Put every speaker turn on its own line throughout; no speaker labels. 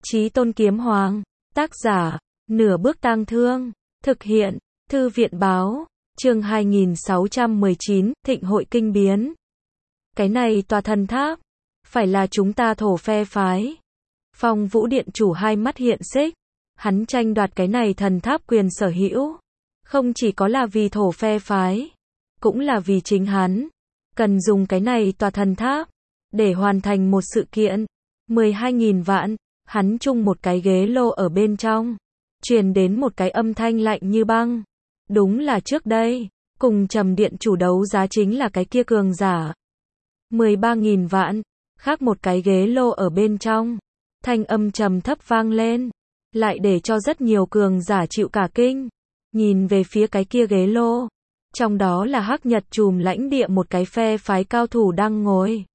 Chí Tôn Kiếm Hoàng. Tác giả, Nửa Bước Tang Thương. Thực hiện, Thư viện Báo. Chương 2619, Thịnh hội kinh biến. Cái này tòa thần tháp, phải là chúng ta Thổ phe phái. Phong Vũ Điện chủ hai mắt hiện xích. Hắn tranh đoạt cái này thần tháp quyền sở hữu. Không chỉ có là vì Thổ phe phái, cũng là vì chính hắn. Cần dùng cái này tòa thần tháp để hoàn thành một sự kiện. 12.000 vạn, hắn chung một cái ghế lô ở bên trong. Truyền đến một cái âm thanh lạnh như băng. Đúng là trước đây, cùng Trầm Điện chủ đấu giá chính là cái kia cường giả. 13.000 vạn, khác một cái ghế lô ở bên trong. Thanh âm trầm thấp vang lên, lại để cho rất nhiều cường giả chịu cả kinh. Nhìn về phía cái kia ghế lô, trong đó là Hắc Nhật Trùm lãnh địa một cái phe phái cao thủ đang ngồi.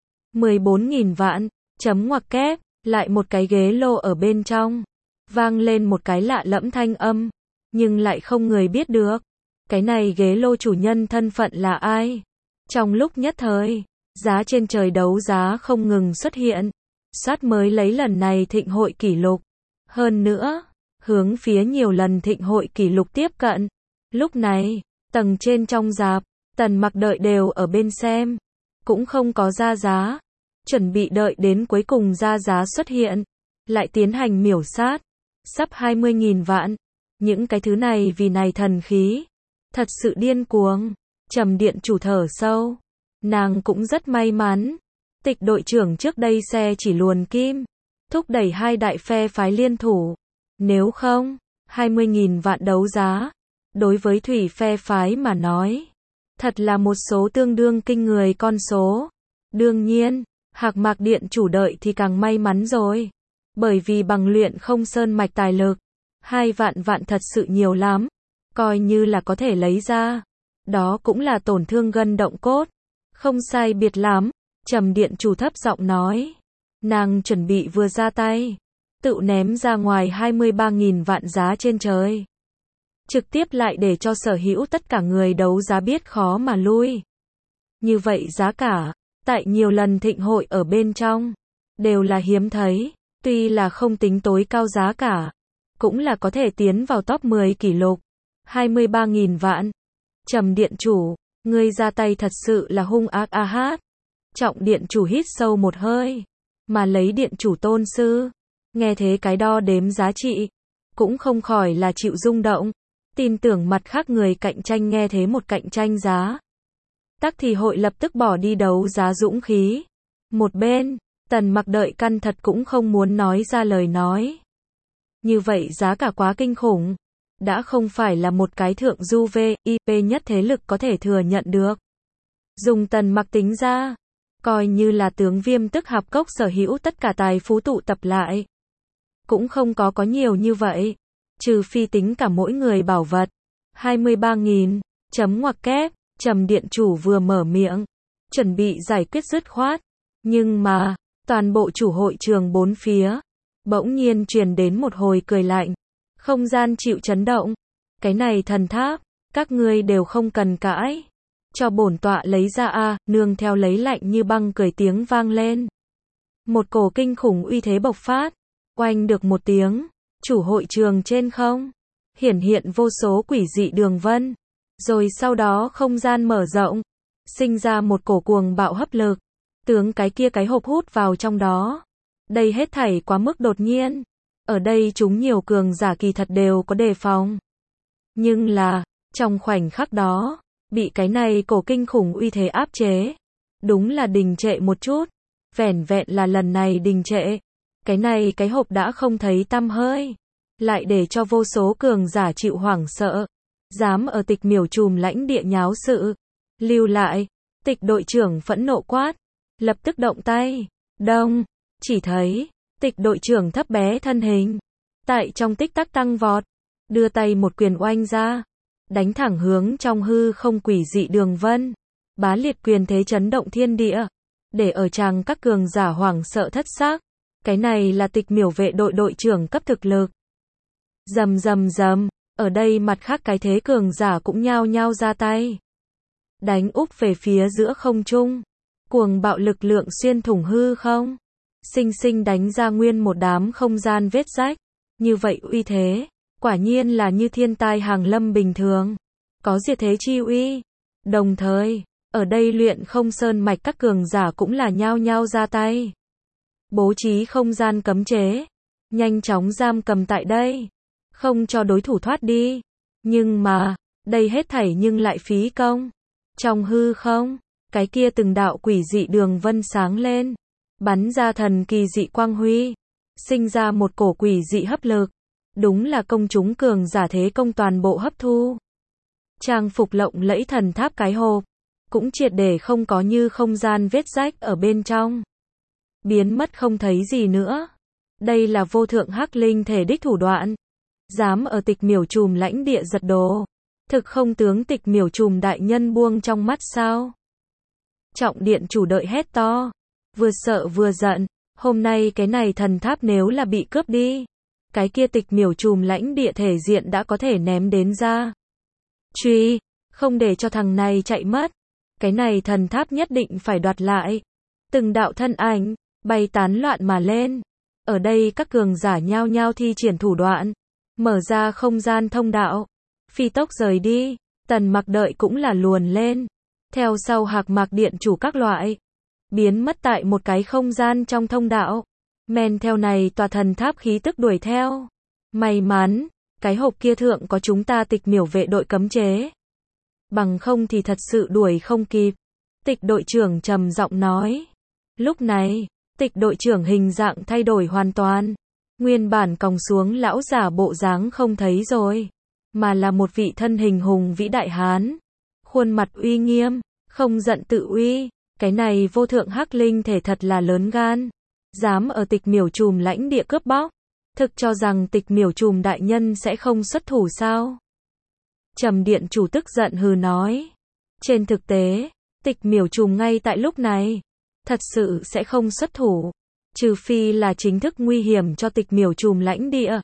14.000 vạn, chấm ngoặc kép, lại một cái ghế lô ở bên trong. Vang lên một cái lạ lẫm thanh âm, nhưng lại không người biết được. Cái này ghế lô chủ nhân thân phận là ai? Trong lúc nhất thời, giá trên trời đấu giá không ngừng xuất hiện. Sát mới lấy lần này thịnh hội kỷ lục. Hơn nữa, hướng phía nhiều lần thịnh hội kỷ lục tiếp cận. Lúc này, tầng trên trong rạp, Tần Mặc đợi đều ở bên xem. Cũng không có ra giá. Chuẩn bị đợi đến cuối cùng ra giá xuất hiện. Lại tiến hành miểu sát. Sắp 20.000 vạn. Những cái thứ này vì này thần khí. Thật sự điên cuồng. Trầm Điện chủ thở sâu. Nàng cũng rất may mắn. Tịch đội trưởng trước đây xe chỉ luồn kim. Thúc đẩy hai đại phe phái liên thủ. Nếu không, 20.000 vạn đấu giá. Đối với thủy phe phái mà nói. Thật là một số tương đương kinh người con số. Đương nhiên, Hạc Mạc Điện chủ đợi thì càng may mắn rồi. Bởi vì bằng luyện không sơn mạch tài lực. 2 vạn vạn thật sự nhiều lắm. Coi như là có thể lấy ra. Đó cũng là tổn thương gân động cốt. Không sai biệt lắm. Trầm Điện chủ thấp giọng nói. Nàng chuẩn bị vừa ra tay. Tự ném ra ngoài 23.000 vạn giá trên trời. Trực tiếp lại để cho sở hữu tất cả người đấu giá biết khó mà lui. Như vậy giá cả, tại nhiều lần thịnh hội ở bên trong, đều là hiếm thấy. Tuy là không tính tối cao giá cả, cũng là có thể tiến vào top 10 kỷ lục. 23.000 vạn. Trầm Điện chủ, ngươi ra tay thật sự là hung ác a hát. Trọng Điện chủ hít sâu một hơi, mà lấy Điện chủ tôn sư. Nghe thế cái đo đếm giá trị, cũng không khỏi là chịu rung động. Tin tưởng mặt khác người cạnh tranh nghe thế một cạnh tranh giá. Tắc thì hội lập tức bỏ đi đấu giá dũng khí. Một bên, Tần Mặc đợi căn thật cũng không muốn nói ra lời nói. Như vậy giá cả quá kinh khủng. Đã không phải là một cái thượng du VIP nhất thế lực có thể thừa nhận được. Dùng Tần Mặc tính ra, coi như là tướng Viêm Tức Hạp Cốc sở hữu tất cả tài phú tụ tập lại. Cũng không có nhiều như vậy. Trừ phi tính cả mỗi người bảo vật. 23.000, chấm ngoặc kép, Trầm Điện chủ vừa mở miệng. Chuẩn bị giải quyết dứt khoát. Nhưng mà, toàn bộ chủ hội trường bốn phía. Bỗng nhiên truyền đến một hồi cười lạnh. Không gian chịu chấn động. Cái này thần tháp, các ngươi đều không cần cãi. Cho bổn tọa lấy ra a, nương theo lấy lạnh như băng cười tiếng vang lên. Một cổ kinh khủng uy thế bộc phát. Oanh được một tiếng. Chủ hội trường trên không hiển hiện vô số quỷ dị đường vân, rồi sau đó không gian mở rộng, sinh ra một cổ cuồng bạo hấp lực, tướng cái kia cái hộp hút vào trong đó. Đây hết thảy quá mức đột nhiên. Ở đây chúng nhiều cường giả kỳ thật đều có đề phòng. Nhưng là, trong khoảnh khắc đó, bị cái này cổ kinh khủng uy thế áp chế. Đúng là đình trệ một chút. Vẻn vẹn là lần này đình trệ. Cái này cái hộp đã không thấy tăm hơi. Lại để cho vô số cường giả chịu hoảng sợ. Dám ở Tịch Miểu Trùm lãnh địa nháo sự. Lưu lại. Tịch đội trưởng phẫn nộ quát. Lập tức động tay. Đông. Chỉ thấy. Tịch đội trưởng thấp bé thân hình. Tại trong tích tắc tăng vọt. Đưa tay một quyền oanh ra. Đánh thẳng hướng trong hư không quỷ dị đường vân. Bá liệt quyền thế chấn động thiên địa. Để ở chàng các cường giả hoảng sợ thất xác. Cái này là Tịch Miểu vệ đội trưởng cấp thực lực. Rầm rầm rầm, ở đây mặt khác cái thế cường giả cũng nhao nhao ra tay. Đánh úp về phía giữa không trung. Cuồng bạo lực lượng xuyên thủng hư không. xinh xinh đánh ra nguyên một đám không gian vết rách. Như vậy uy thế, quả nhiên là như thiên tai hàng lâm bình thường. Có diệt thế chi uy. Đồng thời, ở đây luyện không sơn mạch các cường giả cũng là nhao nhao ra tay. Bố trí không gian cấm chế. Nhanh chóng giam cầm tại đây. Không cho đối thủ thoát đi. Nhưng mà, đây hết thảy nhưng lại phí công. Trong hư không, cái kia từng đạo quỷ dị đường vân sáng lên. Bắn ra thần kỳ dị quang huy. Sinh ra một cổ quỷ dị hấp lực. Đúng là công chúng cường giả thế công toàn bộ hấp thu. Trang phục lộng lẫy thần tháp cái hộp. Cũng triệt để không có như không gian vết rách ở bên trong. Biến mất không thấy gì nữa. Đây là vô thượng hắc linh thể đích thủ đoạn. Dám ở Tịch Miểu Trùm lãnh địa giật đồ. Thực không tướng Tịch Miểu Trùm đại nhân buông trong mắt sao? Trọng điện chủ đợi hét to. Vừa sợ vừa giận. Hôm nay cái này thần tháp nếu là bị cướp đi. Cái kia Tịch Miểu Trùm lãnh địa thể diện đã có thể ném đến ra. Truy, không để cho thằng này chạy mất. Cái này thần tháp nhất định phải đoạt lại. Từng đạo thân ảnh, bay tán loạn mà lên. Ở đây các cường giả nhao nhao thi triển thủ đoạn. Mở ra không gian thông đạo. Phi tốc rời đi. Tần Mặc đợi cũng là luồn lên. Theo sau Hạc Mạc điện chủ các loại. Biến mất tại một cái không gian trong thông đạo. Men theo này tòa thần tháp khí tức đuổi theo. May mắn, cái hộp kia thượng có chúng ta Tịch Miểu vệ đội cấm chế. Bằng không thì thật sự đuổi không kịp. Tịch đội trưởng trầm giọng nói. Lúc này, Tịch đội trưởng hình dạng thay đổi hoàn toàn. Nguyên bản còng xuống lão giả bộ dáng không thấy rồi. Mà là một vị thân hình hùng vĩ đại hán. Khuôn mặt uy nghiêm, không giận tự uy. Cái này vô thượng hắc linh thể thật là lớn gan. Dám ở Tịch Miểu Trùm lãnh địa cướp bóc. Thực cho rằng Tịch Miểu Trùm đại nhân sẽ không xuất thủ sao? Trầm điện chủ tức giận hừ nói. Trên thực tế, Tịch Miểu Trùm ngay tại lúc này, thật sự sẽ không xuất thủ. Trừ phi là chính thức nguy hiểm cho Tịch Miểu Trùm lãnh địa.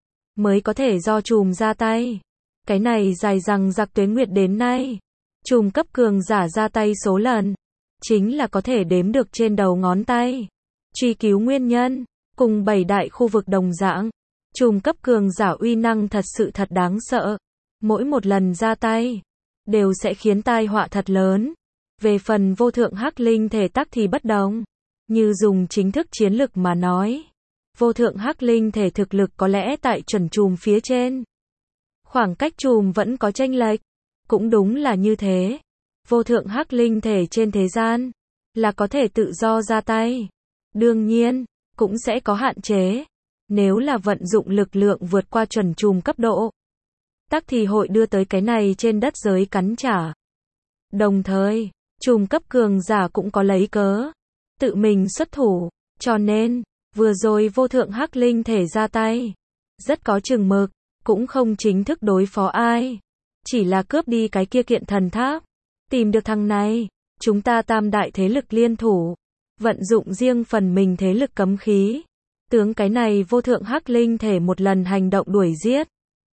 Mới có thể do Trùm ra tay. Cái này dài dằng dặc tuế nguyệt đến nay. Trùm cấp cường giả ra tay số lần. Chính là có thể đếm được trên đầu ngón tay. Truy cứu nguyên nhân. Cùng 7 đại khu vực đồng dạng. Trùm cấp cường giả uy năng thật sự thật đáng sợ. Mỗi một lần ra tay. Đều sẽ khiến tai họa thật lớn. Về phần vô thượng hắc linh thể tắc thì bất đồng. Như dùng chính thức chiến lực mà nói. Vô thượng hắc linh thể thực lực có lẽ tại chuẩn trùm phía trên. Khoảng cách trùm vẫn có chênh lệch. Cũng đúng là như thế. Vô thượng hắc linh thể trên thế gian. Là có thể tự do ra tay. Đương nhiên, cũng sẽ có hạn chế. Nếu là vận dụng lực lượng vượt qua chuẩn trùm cấp độ. Tắc thì hội đưa tới cái này trên đất giới cắn trả. Đồng thời, trùm cấp cường giả cũng có lấy cớ. Tự mình xuất thủ. Cho nên, vừa rồi vô thượng hắc linh thể ra tay. Rất có chừng mực. Cũng không chính thức đối phó ai. Chỉ là cướp đi cái kia kiện thần tháp. Tìm được thằng này. Chúng ta tam đại thế lực liên thủ. Vận dụng riêng phần mình thế lực cấm khí. Tướng cái này vô thượng hắc linh thể một lần hành động đuổi giết.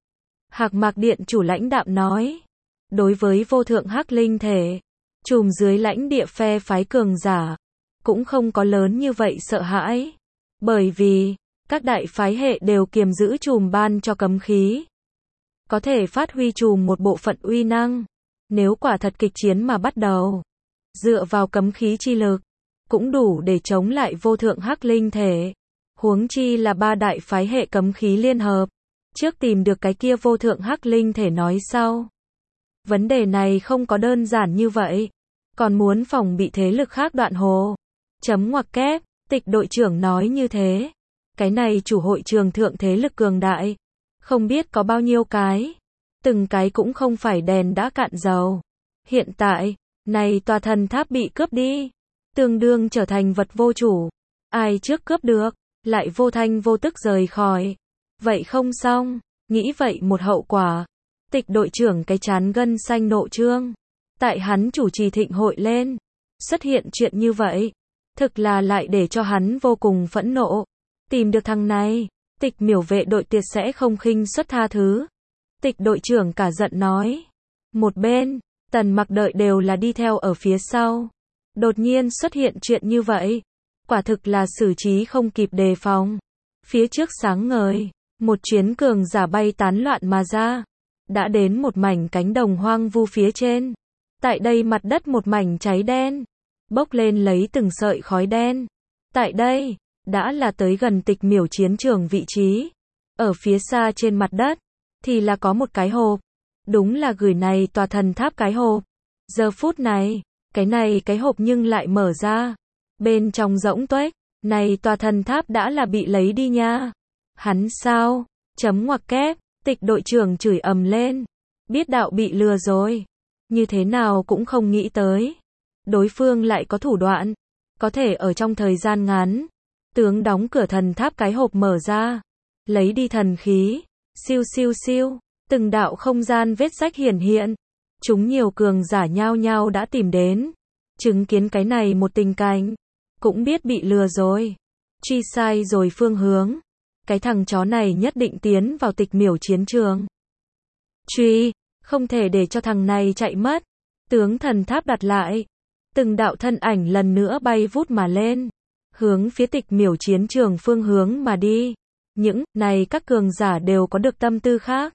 Hạc Mạc điện chủ lãnh đạm nói. Đối với vô thượng hắc linh thể. Trùm dưới lãnh địa phe phái cường giả. Cũng không có lớn như vậy sợ hãi. Bởi vì, các đại phái hệ đều kiềm giữ trùm ban cho cấm khí. Có thể phát huy trùm một bộ phận uy năng. Nếu quả thật kịch chiến mà bắt đầu. Dựa vào cấm khí chi lực. Cũng đủ để chống lại vô thượng hắc linh thể. Huống chi là 3 đại phái hệ cấm khí liên hợp. Trước tìm được cái kia vô thượng hắc linh thể nói sau. Vấn đề này không có đơn giản như vậy. Còn muốn phòng bị thế lực khác đoạn hồ. Chấm ngoặc kép, Tịch đội trưởng nói như thế. Cái này chủ hội trường thượng thế lực cường đại. Không biết có bao nhiêu cái. Từng cái cũng không phải đèn đã cạn dầu. Hiện tại, này tòa thần tháp bị cướp đi. Tương đương trở thành vật vô chủ. Ai trước cướp được, lại vô thanh vô tức rời khỏi. Vậy không xong, nghĩ vậy một hậu quả. Tịch đội trưởng cái chán gân xanh nộ trương. Tại hắn chủ trì thịnh hội lên. Xuất hiện chuyện như vậy. Thực là lại để cho hắn vô cùng phẫn nộ. Tìm được thằng này. Tịch Miểu vệ đội tuyệt sẽ không khinh suất tha thứ. Tịch đội trưởng cả giận nói. Một bên, Tần Mặc đợi đều là đi theo ở phía sau. Đột nhiên xuất hiện chuyện như vậy. quả thực là xử trí không kịp đề phòng. Phía trước sáng ngời, một chuyến cường giả bay tán loạn mà ra, đã đến một mảnh cánh đồng hoang vu phía trên. Tại đây mặt đất một mảnh cháy đen, bốc lên lấy từng sợi khói đen. Tại đây, đã là tới gần Tịch Miểu chiến trường vị trí. Ở phía xa trên mặt đất, thì là có một cái hộp. Đúng là gửi này tòa thần tháp cái hộp. Giờ phút này, cái hộp nhưng lại mở ra. Bên trong rỗng tuếch, này tòa thần tháp đã là bị lấy đi nha. Hắn sao? Chấm ngoặc kép, Tịch đội trưởng chửi ầm lên. Biết đạo bị lừa rồi. Như thế nào cũng không nghĩ tới. Đối phương lại có thủ đoạn. Có thể ở trong thời gian ngắn. Tướng đóng cửa thần tháp cái hộp mở ra. Lấy đi thần khí. Siêu siêu siêu. Từng đạo không gian vết rách hiển hiện. Chúng nhiều cường giả nhao nhao đã tìm đến. Chứng kiến cái này một tình cảnh. Cũng biết bị lừa rồi. Truy sai rồi phương hướng. Cái thằng chó này nhất định tiến vào Tịch Miểu chiến trường. Truy, không thể để cho thằng này chạy mất. Tướng thần tháp đặt lại. Từng đạo thân ảnh lần nữa bay vút mà lên. Hướng phía Tịch Miểu chiến trường phương hướng mà đi. Những này các cường giả đều có được tâm tư khác.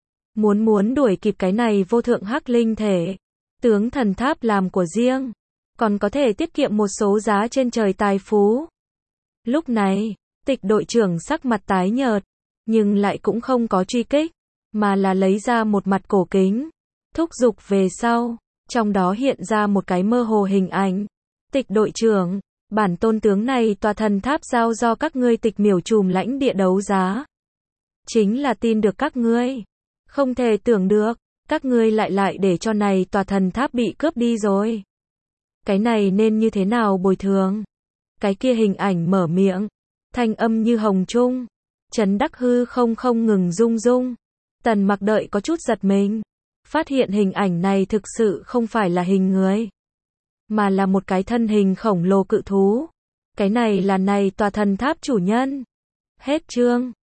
Muốn đuổi kịp cái này vô thượng hắc linh thể. Tướng thần tháp làm của riêng. Còn có thể tiết kiệm một số giá trên trời tài phú. Lúc này, Tịch đội trưởng sắc mặt tái nhợt. Nhưng lại cũng không có truy kích. Mà là lấy ra một mặt cổ kính. Thúc giục về sau. Trong đó hiện ra một cái mơ hồ hình ảnh. Tịch đội trưởng, bản tôn tướng này tòa thần tháp giao do các ngươi Tịch Miểu trùm lãnh địa đấu giá. Chính là tin được các ngươi. Không thể tưởng được, các ngươi lại để cho này tòa thần tháp bị cướp đi rồi. Cái này nên như thế nào bồi thường? Cái kia hình ảnh mở miệng, thanh âm như hồng trung. Trấn Đắc hư không ngừng rung rung. Tần Mặc đợi có chút giật mình. Phát hiện hình ảnh này thực sự không phải là hình người. Mà là một cái thân hình khổng lồ cự thú. Cái này là này tòa thần tháp chủ nhân. Hết chương.